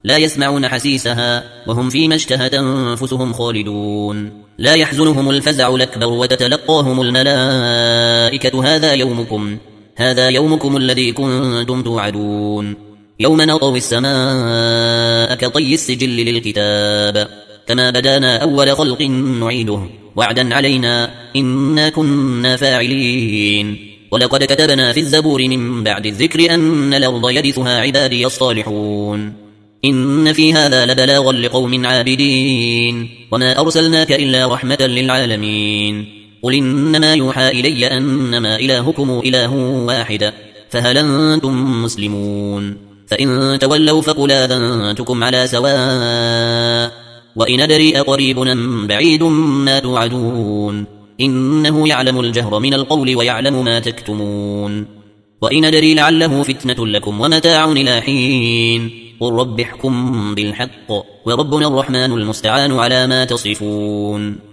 لا يسمعون حسيسها وهم فيما اشتهت أنفسهم خالدون لا يحزنهم الفزع الأكبر وتتلقاهم الملائكة هذا يومكم الذي كنتم توعدون يوم نطوي السماء كطي السجل للكتاب كما بدانا أول خلق نعيده وعدا علينا إنا كنا فاعلين ولقد كتبنا في الزبور من بعد الذكر أن الأرض يرثها عبادي الصالحون إن في هذا لبلاغا لقوم عابدين وما أرسلناك إلا رحمة للعالمين قل إنما يوحى إلي أنما إلهكم إله واحد فهل أنتم مسلمون فإن تولوا فقل آذنتكم على سواء وإن أدري أقريب أم بعيد ما توعدون إنه يعلم الجهر من القول ويعلم ما تكتمون وإن أدري لعله فتنة لكم ومتاع إلى حين قل رب احكم بالحق وربنا الرحمن المستعان على ما تصفون